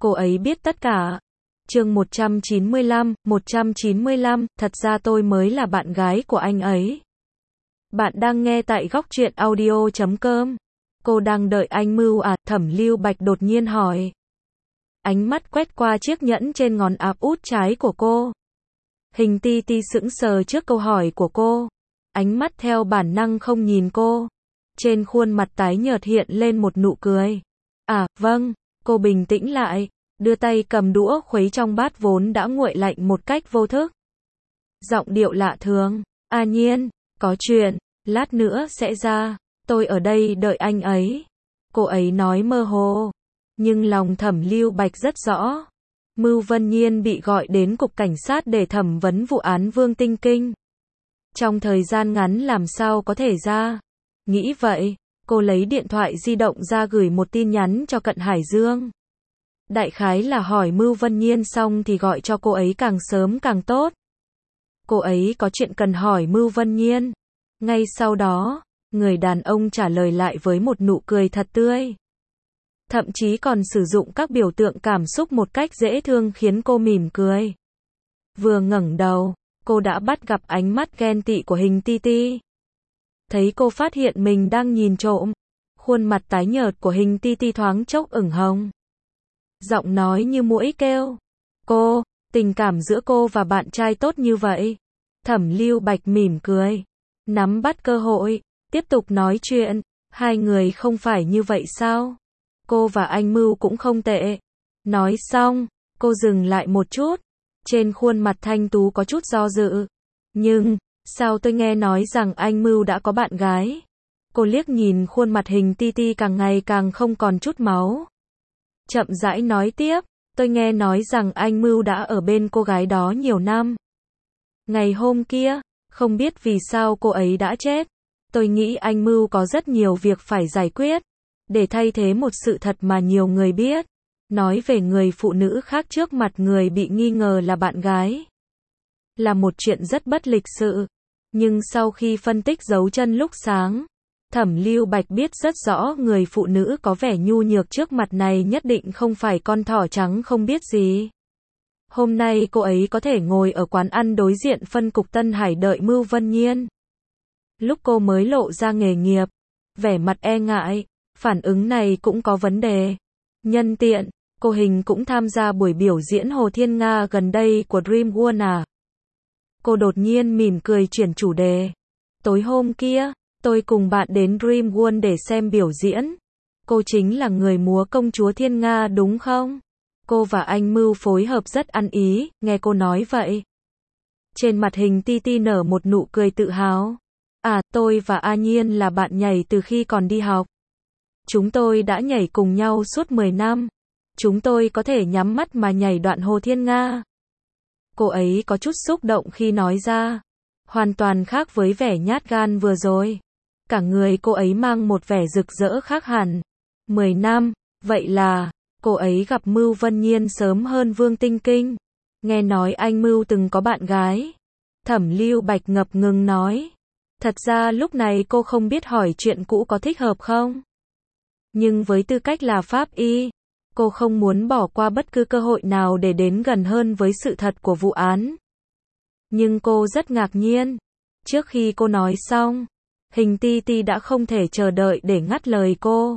Cô ấy biết tất cả. Chương 195, thật ra tôi mới là bạn gái của anh ấy. Bạn đang nghe tại góc truyện audio.com. Cô đang đợi anh Mưu à? Thẩm Lưu Bạch đột nhiên hỏi. Ánh mắt quét qua chiếc nhẫn trên ngón áp út trái của cô. Hình Ti Ti sững sờ trước câu hỏi của cô. Ánh mắt theo bản năng không nhìn cô. Trên khuôn mặt tái nhợt hiện lên một nụ cười. À, vâng. Cô bình tĩnh lại, đưa tay cầm đũa khuấy trong bát vốn đã nguội lạnh một cách vô thức. Giọng điệu lạ thường. A Nhiên, có chuyện, lát nữa sẽ ra. Tôi ở đây đợi anh ấy. Cô ấy nói mơ hồ. Nhưng lòng Thẩm Lưu Bạch rất rõ. Mưu Vân Nhiên bị gọi đến cục cảnh sát để thẩm vấn vụ án Vương Tinh Kinh. Trong thời gian ngắn làm sao có thể ra. Nghĩ vậy, cô lấy điện thoại di động ra gửi một tin nhắn cho Cận Hải Dương. Đại khái là hỏi Mưu Vân Nhiên xong thì gọi cho cô ấy càng sớm càng tốt. Cô ấy có chuyện cần hỏi Mưu Vân Nhiên. Ngay sau đó, người đàn ông trả lời lại với một nụ cười thật tươi. Thậm chí còn sử dụng các biểu tượng cảm xúc một cách dễ thương khiến cô mỉm cười. Vừa ngẩng đầu, cô đã bắt gặp ánh mắt ghen tị của Hình Ti Ti. Thấy cô phát hiện mình đang nhìn trộm, khuôn mặt tái nhợt của Hình Ti Ti thoáng chốc ửng hồng. Giọng nói như muỗi kêu. Cô, tình cảm giữa cô và bạn trai tốt như vậy. Thẩm Lưu Bạch mỉm cười, nắm bắt cơ hội, tiếp tục nói chuyện. Hai người không phải như vậy sao? Cô và anh Mưu cũng không tệ. Nói xong, cô dừng lại một chút. Trên khuôn mặt thanh tú có chút do dự. Nhưng, sao tôi nghe nói rằng anh Mưu đã có bạn gái? Cô liếc nhìn khuôn mặt Hình Ti Ti càng ngày càng không còn chút máu. Chậm rãi nói tiếp, tôi nghe nói rằng anh Mưu đã ở bên cô gái đó nhiều năm. Ngày hôm kia, không biết vì sao cô ấy đã chết. Tôi nghĩ anh Mưu có rất nhiều việc phải giải quyết. Để thay thế một sự thật mà nhiều người biết. Nói về người phụ nữ khác trước mặt người bị nghi ngờ là bạn gái. Là một chuyện rất bất lịch sự. Nhưng sau khi phân tích dấu chân lúc sáng, Thẩm Lưu Bạch biết rất rõ người phụ nữ có vẻ nhu nhược trước mặt này nhất định không phải con thỏ trắng không biết gì. Hôm nay cô ấy có thể ngồi ở quán ăn đối diện phân cục Tân Hải đợi Mưu Vân Nhiên. Lúc cô mới lộ ra nghề nghiệp, vẻ mặt e ngại, phản ứng này cũng có vấn đề. Nhân tiện, cô Hình cũng tham gia buổi biểu diễn Hồ Thiên Nga gần đây của Dream World à? Cô đột nhiên mỉm cười chuyển chủ đề. Tối hôm kia, tôi cùng bạn đến Dream World để xem biểu diễn. Cô chính là người múa công chúa Thiên Nga đúng không? Cô và anh Mưu phối hợp rất ăn ý, nghe cô nói vậy. Trên mặt Hình Ti Ti nở một nụ cười tự hào. À, tôi và A Nhiên là bạn nhảy từ khi còn đi học. Chúng tôi đã nhảy cùng nhau suốt 10 năm. Chúng tôi có thể nhắm mắt mà nhảy đoạn Hồ Thiên Nga. Cô ấy có chút xúc động khi nói ra. Hoàn toàn khác với vẻ nhát gan vừa rồi. Cả người cô ấy mang một vẻ rực rỡ khác hẳn. 10 năm, vậy là, cô ấy gặp Mưu Vân Nhiên sớm hơn Vương Tinh Kinh. Nghe nói anh Mưu từng có bạn gái. Thẩm Lưu Bạch ngập ngừng nói. Thật ra lúc này cô không biết hỏi chuyện cũ có thích hợp không. Nhưng với tư cách là pháp y, cô không muốn bỏ qua bất cứ cơ hội nào để đến gần hơn với sự thật của vụ án. Nhưng cô rất ngạc nhiên. Trước khi cô nói xong, Hình Ti Ti đã không thể chờ đợi để ngắt lời cô.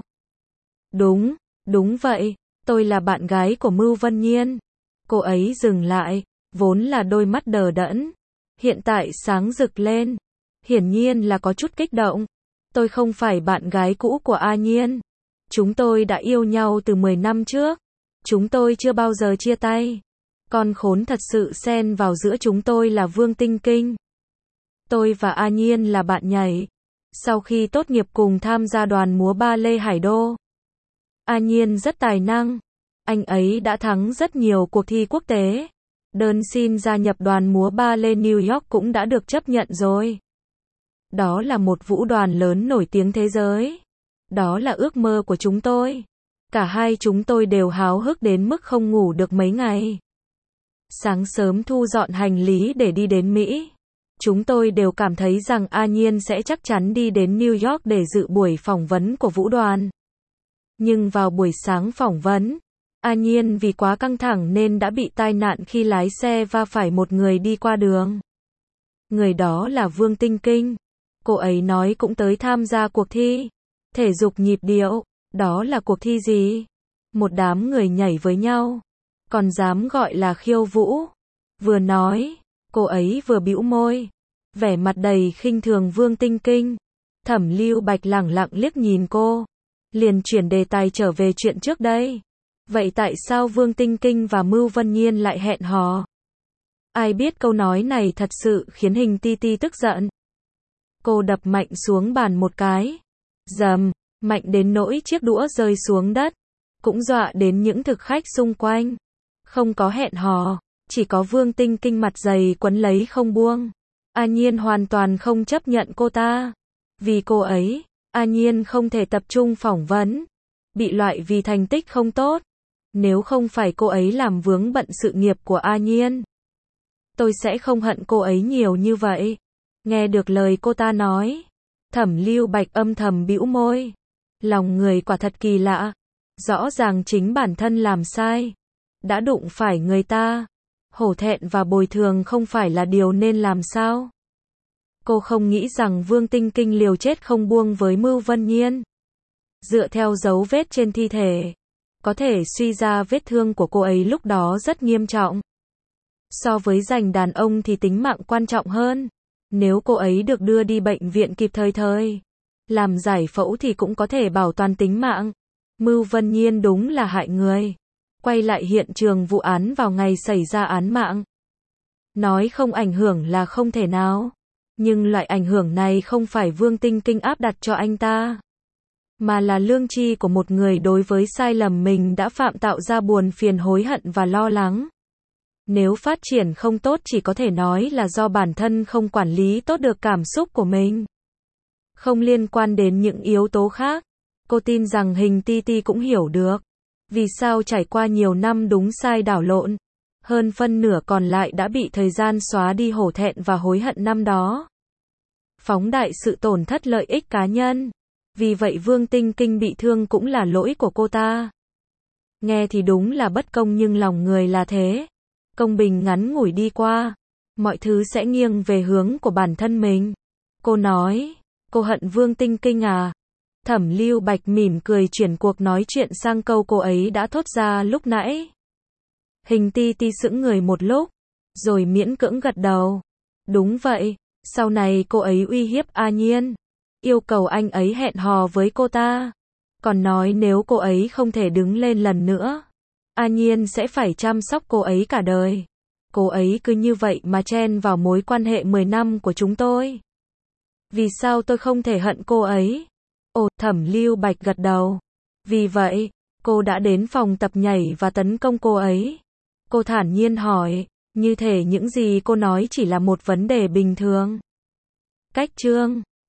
Đúng vậy, tôi là bạn gái của Mưu Vân Nhiên. Cô ấy dừng lại, vốn là đôi mắt đờ đẫn. Hiện tại sáng rực lên. Hiển nhiên là có chút kích động. Tôi không phải bạn gái cũ của A Nhiên. Chúng tôi đã yêu nhau từ 10 năm trước. Chúng tôi chưa bao giờ chia tay. Con khốn thật sự xen vào giữa chúng tôi là Vương Tinh Kinh. Tôi và A Nhiên là bạn nhảy. Sau khi tốt nghiệp cùng tham gia đoàn múa ba lê Hải Đô. A Nhiên rất tài năng. Anh ấy đã thắng rất nhiều cuộc thi quốc tế. Đơn xin gia nhập đoàn múa ba lê New York cũng đã được chấp nhận rồi. Đó là một vũ đoàn lớn nổi tiếng thế giới. Đó là ước mơ của chúng tôi. Cả hai chúng tôi đều háo hức đến mức không ngủ được mấy ngày. Sáng sớm thu dọn hành lý để đi đến Mỹ. Chúng tôi đều cảm thấy rằng A Nhiên sẽ chắc chắn đi đến New York để dự buổi phỏng vấn của vũ đoàn. Nhưng vào buổi sáng phỏng vấn, A Nhiên vì quá căng thẳng nên đã bị tai nạn khi lái xe va phải một người đi qua đường. Người đó là Vương Tinh Kinh. Cô ấy nói cũng tới tham gia cuộc thi thể dục nhịp điệu. Đó là cuộc thi gì? Một đám người nhảy với nhau, còn dám gọi là khiêu vũ. Vừa nói, cô ấy vừa bĩu môi, vẻ mặt đầy khinh thường Vương Tinh Kinh. Thẩm Lưu Bạch lẳng lặng liếc nhìn cô, liền chuyển đề tài trở về chuyện trước đây. Vậy tại sao Vương Tinh Kinh và Mưu Vân Nhiên lại hẹn hò? Ai biết câu nói này thật sự khiến Hình Ti Ti tức giận. Cô đập mạnh xuống bàn một cái. Dầm, mạnh đến nỗi chiếc đũa rơi xuống đất. Cũng dọa đến những thực khách xung quanh. Không có hẹn hò, chỉ có Vương Tinh Kinh mặt dày quấn lấy không buông. A Nhiên hoàn toàn không chấp nhận cô ta. Vì cô ấy, A Nhiên không thể tập trung phỏng vấn. Bị loại vì thành tích không tốt. Nếu không phải cô ấy làm vướng bận sự nghiệp của A Nhiên, tôi sẽ không hận cô ấy nhiều như vậy. Nghe được lời cô ta nói, Thẩm Lưu Bạch âm thầm bĩu môi. Lòng người quả thật kỳ lạ. Rõ ràng chính bản thân làm sai, đã đụng phải người ta. Hổ thẹn và bồi thường không phải là điều nên làm sao? Cô không nghĩ rằng Vương Tinh Kinh liều chết không buông với Mưu Vân Nhiên. Dựa theo dấu vết trên thi thể, có thể suy ra vết thương của cô ấy lúc đó rất nghiêm trọng. So với giành đàn ông thì tính mạng quan trọng hơn. Nếu cô ấy được đưa đi bệnh viện kịp thời, làm giải phẫu thì cũng có thể bảo toàn tính mạng. Mưu Vân Nhiên đúng là hại người. Quay lại hiện trường vụ án vào ngày xảy ra án mạng. Nói không ảnh hưởng là không thể nào. Nhưng loại ảnh hưởng này không phải Vương Tinh Kinh áp đặt cho anh ta, mà là lương tri của một người đối với sai lầm mình đã phạm tạo ra buồn phiền hối hận và lo lắng. Nếu phát triển không tốt chỉ có thể nói là do bản thân không quản lý tốt được cảm xúc của mình. Không liên quan đến những yếu tố khác. Cô tin rằng Hình Ti Ti cũng hiểu được. Vì sao trải qua nhiều năm đúng sai đảo lộn, hơn phân nửa còn lại đã bị thời gian xóa đi hổ thẹn và hối hận năm đó. Phóng đại sự tổn thất lợi ích cá nhân. Vì vậy Vương Tinh Kinh bị thương cũng là lỗi của cô ta. Nghe thì đúng là bất công nhưng lòng người là thế. Công bình ngắn ngủi đi qua, mọi thứ sẽ nghiêng về hướng của bản thân mình. Cô nói, cô hận Vương Tinh Kinh à? Thẩm Lưu Bạch mỉm cười chuyển cuộc nói chuyện sang câu cô ấy đã thốt ra lúc nãy. Hình Ti Ti sững người một lúc, rồi miễn cưỡng gật đầu. Đúng vậy, sau này cô ấy uy hiếp A Nhiên, yêu cầu anh ấy hẹn hò với cô ta. Còn nói nếu cô ấy không thể đứng lên lần nữa, A Nhiên sẽ phải chăm sóc cô ấy cả đời. Cô ấy cứ như vậy mà chen vào mối quan hệ 10 năm của chúng tôi. Vì sao tôi không thể hận cô ấy? Ồ, Thẩm Lưu Bạch gật đầu. Vì vậy, cô đã đến phòng tập nhảy và tấn công cô ấy. Cô thản nhiên hỏi, như thể những gì cô nói chỉ là một vấn đề bình thường. Cách chương